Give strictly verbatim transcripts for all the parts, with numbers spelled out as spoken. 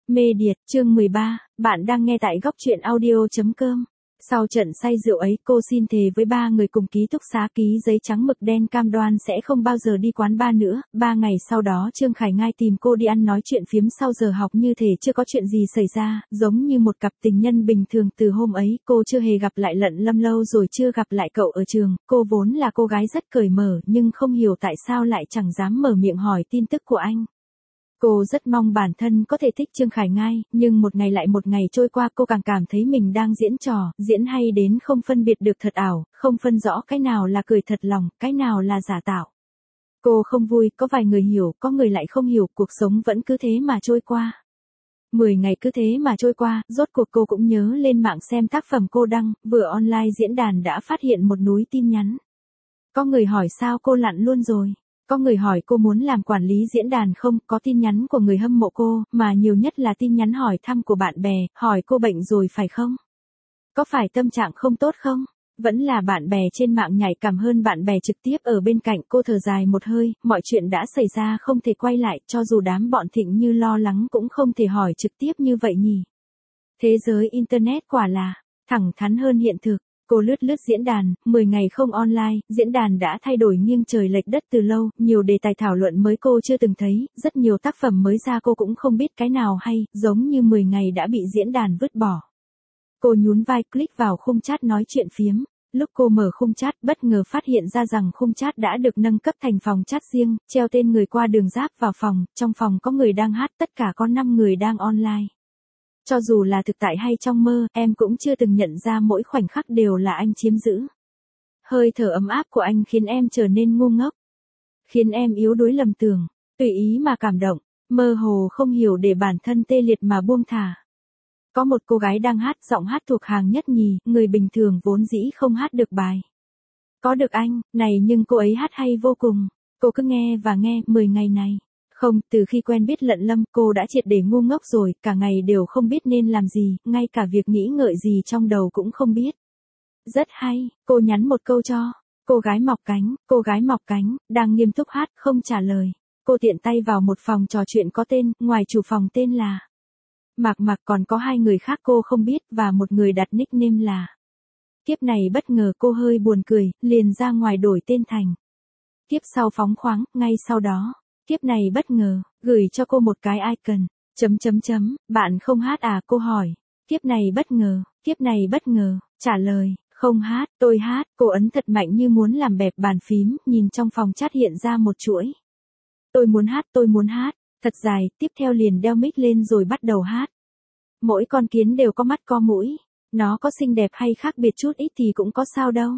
Mê Điệt, chương mười ba, bạn đang nghe tại góc truyện audio.com. Sau trận say rượu ấy, cô xin thề với ba người cùng ký túc xá ký giấy trắng mực đen cam đoan sẽ không bao giờ đi quán bar nữa. Ba ngày sau đó Trương Khải Ngai tìm cô đi ăn nói chuyện phiếm sau giờ học như thể chưa có chuyện gì xảy ra, giống như một cặp tình nhân bình thường. Từ hôm ấy, cô chưa hề gặp lại Lận Lâm, lâu rồi chưa gặp lại cậu ở trường. Cô vốn là cô gái rất cởi mở, nhưng không hiểu tại sao lại chẳng dám mở miệng hỏi tin tức của anh. Cô rất mong bản thân có thể thích Trương Khải Ngai, nhưng một ngày lại một ngày trôi qua, cô càng cảm thấy mình đang diễn trò, diễn hay đến không phân biệt được thật ảo, không phân rõ cái nào là cười thật lòng, cái nào là giả tạo. Cô không vui, có vài người hiểu, có người lại không hiểu, cuộc sống vẫn cứ thế mà trôi qua. Mười ngày cứ thế mà trôi qua, rốt cuộc cô cũng nhớ lên mạng xem tác phẩm cô đăng, vừa online diễn đàn đã phát hiện một núi tin nhắn. Có người hỏi sao cô lặn luôn rồi. Có người hỏi cô muốn làm quản lý diễn đàn không, có tin nhắn của người hâm mộ cô, mà nhiều nhất là tin nhắn hỏi thăm của bạn bè, hỏi cô bệnh rồi phải không? Có phải tâm trạng không tốt không? Vẫn là bạn bè trên mạng nhạy cảm hơn bạn bè trực tiếp ở bên cạnh. Cô thở dài một hơi, mọi chuyện đã xảy ra không thể quay lại, cho dù đám bọn Thịnh Như lo lắng cũng không thể hỏi trực tiếp như vậy nhỉ. Thế giới Internet quả là thẳng thắn hơn hiện thực. Cô lướt lướt diễn đàn, mười ngày không online, diễn đàn đã thay đổi nghiêng trời lệch đất từ lâu, nhiều đề tài thảo luận mới cô chưa từng thấy, rất nhiều tác phẩm mới ra cô cũng không biết cái nào hay, giống như mười ngày đã bị diễn đàn vứt bỏ. Cô nhún vai click vào khung chat nói chuyện phiếm, lúc cô mở khung chat bất ngờ phát hiện ra rằng khung chat đã được nâng cấp thành phòng chat riêng, treo tên người qua đường giáp vào phòng, trong phòng có người đang hát, tất cả có năm người đang online. Cho dù là thực tại hay trong mơ, em cũng chưa từng nhận ra mỗi khoảnh khắc đều là anh chiếm giữ. Hơi thở ấm áp của anh khiến em trở nên ngu ngốc. Khiến em yếu đuối lầm tưởng, tùy ý mà cảm động, mơ hồ không hiểu để bản thân tê liệt mà buông thả. Có một cô gái đang hát, giọng hát thuộc hàng nhất nhì, người bình thường vốn dĩ không hát được bài. Có được anh, này nhưng cô ấy hát hay vô cùng. Cô cứ nghe và nghe, mười ngày này. Không, từ khi quen biết Lận Lâm, cô đã triệt để ngu ngốc rồi, cả ngày đều không biết nên làm gì, ngay cả việc nghĩ ngợi gì trong đầu cũng không biết. Rất hay, cô nhắn một câu cho cô gái mọc cánh, cô gái mọc cánh, đang nghiêm túc hát, không trả lời. Cô tiện tay vào một phòng trò chuyện có tên, ngoài chủ phòng tên là Mạc Mạc, còn có hai người khác cô không biết, và một người đặt nickname là. Kiếp này bất ngờ cô hơi buồn cười, liền ra ngoài đổi tên thành. Kiếp sau phóng khoáng, ngay sau đó. Kiếp này bất ngờ, gửi cho cô một cái icon, chấm chấm chấm, bạn không hát à, cô hỏi. Kiếp này bất ngờ, kiếp này bất ngờ, trả lời, không hát, tôi hát, cô ấn thật mạnh như muốn làm bẹp bàn phím, nhìn trong phòng chat hiện ra một chuỗi. Tôi muốn hát, tôi muốn hát, thật dài, tiếp theo liền đeo mic lên rồi bắt đầu hát. Mỗi con kiến đều có mắt có mũi, nó có xinh đẹp hay khác biệt chút ít thì cũng có sao đâu.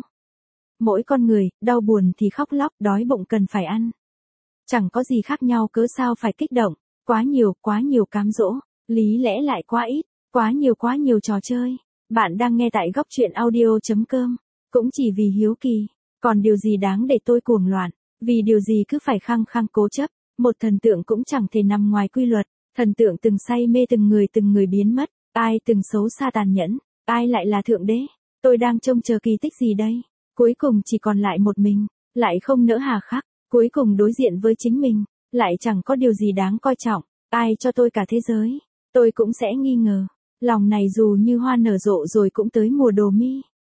Mỗi con người, đau buồn thì khóc lóc, đói bụng cần phải ăn. Chẳng có gì khác nhau, cớ sao phải kích động, quá nhiều, quá nhiều cám dỗ, lý lẽ lại quá ít, quá nhiều quá nhiều trò chơi. Bạn đang nghe tại góc truyện audio.com, cũng chỉ vì hiếu kỳ, còn điều gì đáng để tôi cuồng loạn, vì điều gì cứ phải khăng khăng cố chấp, một thần tượng cũng chẳng thể nằm ngoài quy luật, thần tượng từng say mê từng người từng người biến mất, ai từng xấu xa tàn nhẫn, ai lại là thượng đế, tôi đang trông chờ kỳ tích gì đây, cuối cùng chỉ còn lại một mình, lại không nỡ hà khắc. Cuối cùng đối diện với chính mình, lại chẳng có điều gì đáng coi trọng, ai cho tôi cả thế giới, tôi cũng sẽ nghi ngờ, lòng này dù như hoa nở rộ rồi cũng tới mùa đồ mi.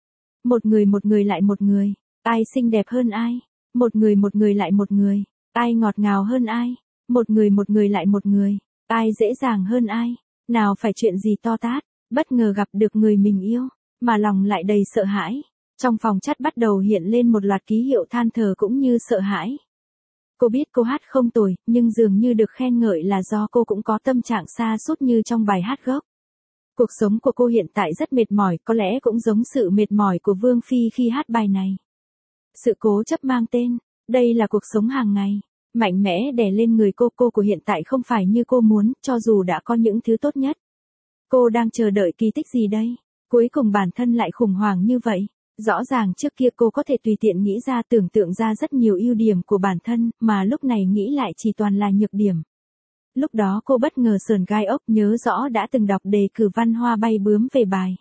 Một người một người lại một người, ai xinh đẹp hơn ai, một người một người lại một người, ai ngọt ngào hơn ai, một người một người lại một người, ai dễ dàng hơn ai, nào phải chuyện gì to tát, bất ngờ gặp được người mình yêu, mà lòng lại đầy sợ hãi. Trong phòng chat bắt đầu hiện lên một loạt ký hiệu than thở cũng như sợ hãi. Cô biết cô hát không tồi, nhưng dường như được khen ngợi là do cô cũng có tâm trạng sa sút như trong bài hát gốc. Cuộc sống của cô hiện tại rất mệt mỏi, có lẽ cũng giống sự mệt mỏi của Vương Phi khi hát bài này. Sự cố chấp mang tên, đây là cuộc sống hàng ngày, mạnh mẽ đè lên người cô. Cô của hiện tại không phải như cô muốn, cho dù đã có những thứ tốt nhất. Cô đang chờ đợi kỳ tích gì đây? Cuối cùng bản thân lại khủng hoảng như vậy. Rõ ràng trước kia cô có thể tùy tiện nghĩ ra tưởng tượng ra rất nhiều ưu điểm của bản thân, mà lúc này nghĩ lại chỉ toàn là nhược điểm. Lúc đó cô bất ngờ sờn gai ốc, nhớ rõ đã từng đọc đề cử văn hoa bay bướm về bài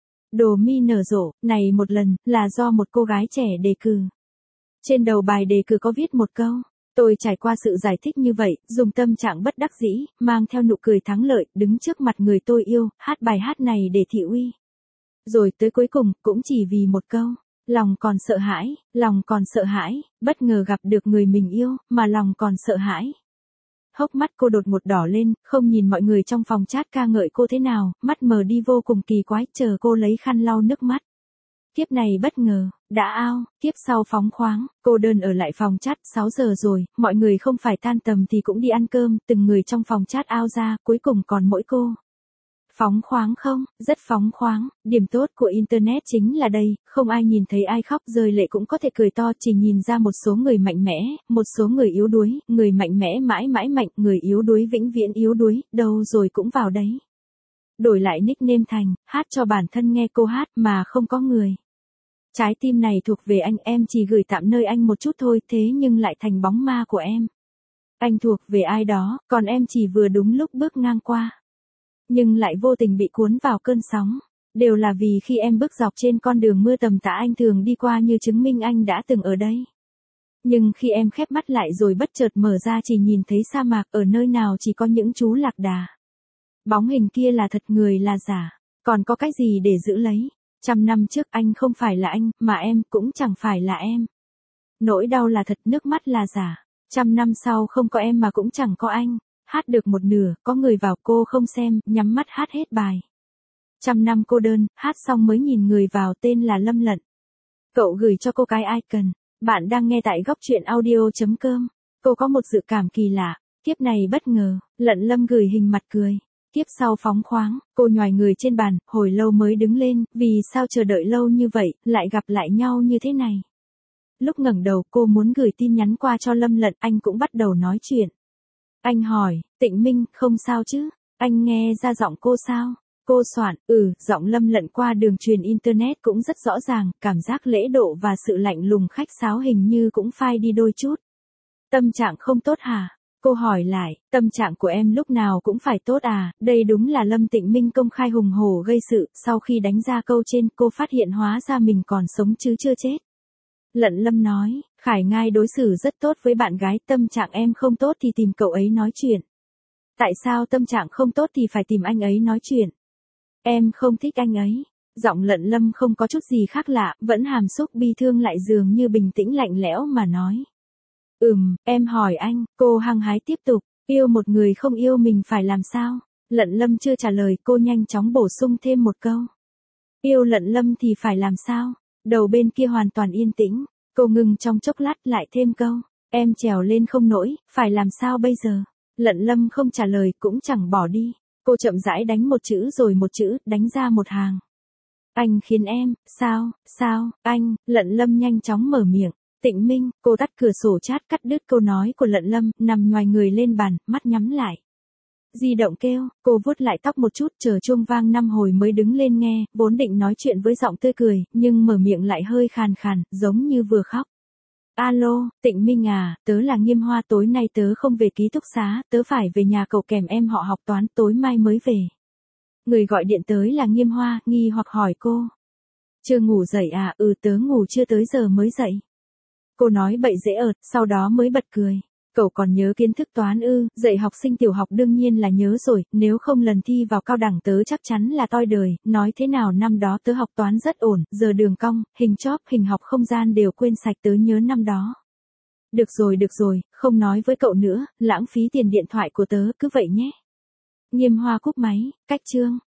Đồ mi nở rộ, này một lần, là do một cô gái trẻ đề cử. Trên đầu bài đề cử có viết một câu, Tôi trải qua sự giải thích như vậy, dùng tâm trạng bất đắc dĩ, mang theo nụ cười thắng lợi, đứng trước mặt người tôi yêu, hát bài hát này để thị uy. Rồi tới cuối cùng, cũng chỉ vì một câu. Lòng còn sợ hãi, lòng còn sợ hãi, bất ngờ gặp được người mình yêu, mà lòng còn sợ hãi. Hốc mắt cô đột ngột đỏ lên, không nhìn mọi người trong phòng chat ca ngợi cô thế nào, mắt mờ đi vô cùng kỳ quái, chờ cô lấy khăn lau nước mắt. Kiếp này bất ngờ, đã ao, kiếp sau phóng khoáng, cô đơn ở lại phòng chat, sáu giờ rồi, mọi người không phải tan tầm thì cũng đi ăn cơm, từng người trong phòng chat ao ra, cuối cùng còn mỗi cô. Phóng khoáng không, rất phóng khoáng, điểm tốt của Internet chính là đây, không ai nhìn thấy ai khóc rơi lệ cũng có thể cười to, chỉ nhìn ra một số người mạnh mẽ, một số người yếu đuối, người mạnh mẽ mãi mãi mạnh, người yếu đuối vĩnh viễn yếu đuối, đâu rồi cũng vào đấy. Đổi lại nickname thành, hát cho bản thân nghe cô hát mà không có người. Trái tim này thuộc về anh, em chỉ gửi tạm nơi anh một chút thôi, thế nhưng lại thành bóng ma của em. Anh thuộc về ai đó, còn em chỉ vừa đúng lúc bước ngang qua. Nhưng lại vô tình bị cuốn vào cơn sóng. Đều là vì khi em bước dọc trên con đường mưa tầm tã anh thường đi qua như chứng minh anh đã từng ở đây. Nhưng khi em khép mắt lại rồi bất chợt mở ra chỉ nhìn thấy sa mạc, ở nơi nào chỉ có những chú lạc đà. Bóng hình kia là thật, người là giả. Còn có cái gì để giữ lấy? Trăm năm trước anh không phải là anh, mà em cũng chẳng phải là em. Nỗi đau là thật, nước mắt là giả. Trăm năm sau không có em mà cũng chẳng có anh. Hát được một nửa, có người vào cô không xem, nhắm mắt hát hết bài. Trăm năm cô đơn, hát xong mới nhìn người vào, tên là Lâm Lận. Cậu gửi cho cô cái icon. Bạn đang nghe tại góc truyện audio chấm com. Cô có một dự cảm kỳ lạ. Kiếp này bất ngờ, Lận Lâm gửi hình mặt cười. Kiếp sau phóng khoáng, cô nhoài người trên bàn, hồi lâu mới đứng lên, vì sao chờ đợi lâu như vậy, lại gặp lại nhau như thế này. Lúc ngẩng đầu cô muốn gửi tin nhắn qua cho Lâm Lận, anh cũng bắt đầu nói chuyện. Anh hỏi, Tịnh Minh, không sao chứ? Anh nghe ra giọng cô sao? Cô soạn, ừ, giọng Lâm Lận qua đường truyền Internet cũng rất rõ ràng, cảm giác lễ độ và sự lạnh lùng khách sáo hình như cũng phai đi đôi chút. Tâm trạng không tốt hả? Cô hỏi lại, tâm trạng của em lúc nào cũng phải tốt à, đây đúng là Lâm Tịnh Minh công khai hùng hổ gây sự, sau khi đánh ra câu trên cô phát hiện hóa ra mình còn sống chứ chưa chết. Lận Lâm nói, Khải Ngai đối xử rất tốt với bạn gái, tâm trạng em không tốt thì tìm cậu ấy nói chuyện. Tại sao tâm trạng không tốt thì phải tìm anh ấy nói chuyện? Em không thích anh ấy. Giọng Lận Lâm không có chút gì khác lạ, vẫn hàm xúc bi thương lại dường như bình tĩnh lạnh lẽo mà nói. Ừm, em hỏi anh, cô hăng hái tiếp tục, yêu một người không yêu mình phải làm sao? Lận Lâm chưa trả lời, cô nhanh chóng bổ sung thêm một câu. Yêu Lận Lâm thì phải làm sao? Đầu bên kia hoàn toàn yên tĩnh, cô ngừng trong chốc lát lại thêm câu. Em trèo lên không nổi, phải làm sao bây giờ? Lận Lâm không trả lời cũng chẳng bỏ đi. Cô chậm rãi đánh một chữ rồi một chữ, đánh ra một hàng. Anh khiến em, sao, sao, anh, Lận Lâm nhanh chóng mở miệng. Tịnh Minh, cô tắt cửa sổ chat cắt đứt câu nói của Lận Lâm, nằm nhoài người lên bàn, mắt nhắm lại. Di động kêu, cô vuốt lại tóc một chút, chờ chuông vang năm hồi mới đứng lên nghe, vốn định nói chuyện với giọng tươi cười, nhưng mở miệng lại hơi khàn khàn, giống như vừa khóc. Alo, Tịnh Minh à, tớ là Nghiêm Hoa, tối nay tớ không về ký túc xá, tớ phải về nhà cậu kèm em họ học toán, tối mai mới về. Người gọi điện tới là Nghiêm Hoa, nghi hoặc hỏi cô. Chưa ngủ dậy à, ừ tớ ngủ chưa tới giờ mới dậy. Cô nói bậy dễ ợt, sau đó mới bật cười. Cậu còn nhớ kiến thức toán ư, dạy học sinh tiểu học đương nhiên là nhớ rồi, nếu không lần thi vào cao đẳng tớ chắc chắn là toi đời, nói thế nào năm đó tớ học toán rất ổn, giờ đường cong, hình chóp, hình học không gian đều quên sạch, tớ nhớ năm đó. Được rồi được rồi, không nói với cậu nữa, lãng phí tiền điện thoại của tớ, cứ vậy nhé. Nghiêm Hoa cúp máy, cách chương.